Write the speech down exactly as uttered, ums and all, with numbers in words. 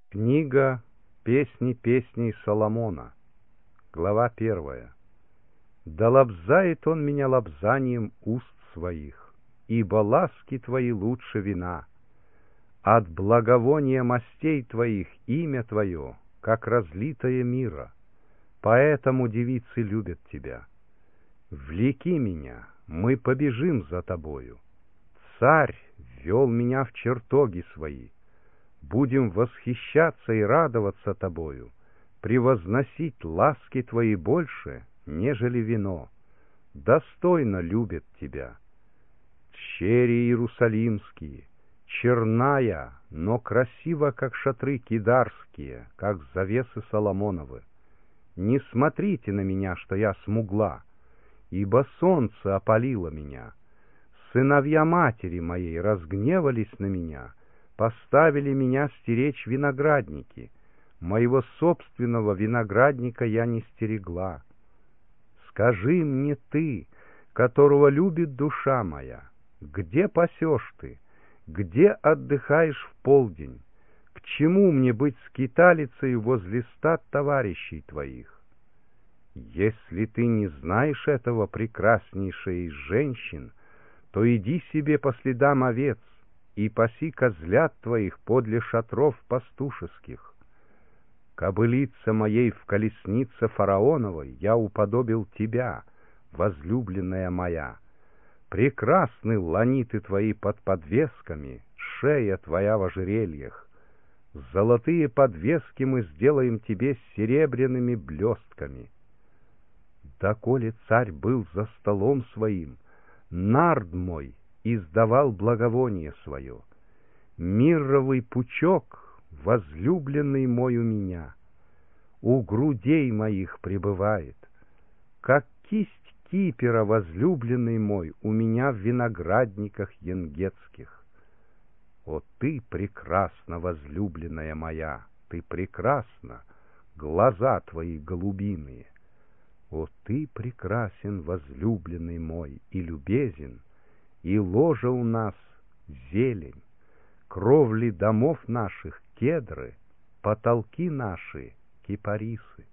Книга «Песни песней Соломона», глава первая. «Да лобзает он меня лобзанием уст своих, ибо ласки твои лучше вина. От благовония мастей твоих имя твое, как разлитое мира, поэтому девицы любят тебя. Влеки меня, мы побежим за тобою. Царь ввел меня в чертоги свои. Будем восхищаться и радоваться тобою, превозносить ласки твои больше, нежели вино. Достойно любят тебя. Черри иерусалимские, черная, но красива, как шатры кидарские, как завесы Соломоновы. Не смотрите на меня, что я смугла, ибо солнце опалило меня. Сыновья матери моей разгневались на меня, поставили меня стеречь виноградники. Моего собственного виноградника я не стерегла. Скажи мне ты, которого любит душа моя, где пасешь ты, где отдыхаешь в полдень? К чему мне быть скиталицей возле ста товарищей твоих? Если ты не знаешь этого, прекраснейшей из женщин, то иди себе по следам овец и паси козлят твоих подле шатров пастушеских. Кобылица моей в колеснице фараоновой я уподобил тебя, возлюбленная моя. Прекрасны ланиты твои под подвесками, шея твоя в ожерельях. Золотые подвески мы сделаем тебе с серебряными блестками. Доколе царь был за столом своим, нард мой издавал благовоние свое. Мирровый пучок, возлюбленный мой у меня, у грудей моих пребывает, как кисть кипера, возлюбленный мой, у меня в виноградниках енгетских. О, ты прекрасна, возлюбленная моя, ты прекрасна, глаза твои голубиные. О, ты прекрасен, возлюбленный мой, и любезен, и ложа у нас зелень, кровли домов наших кедры, потолки наши кипарисы.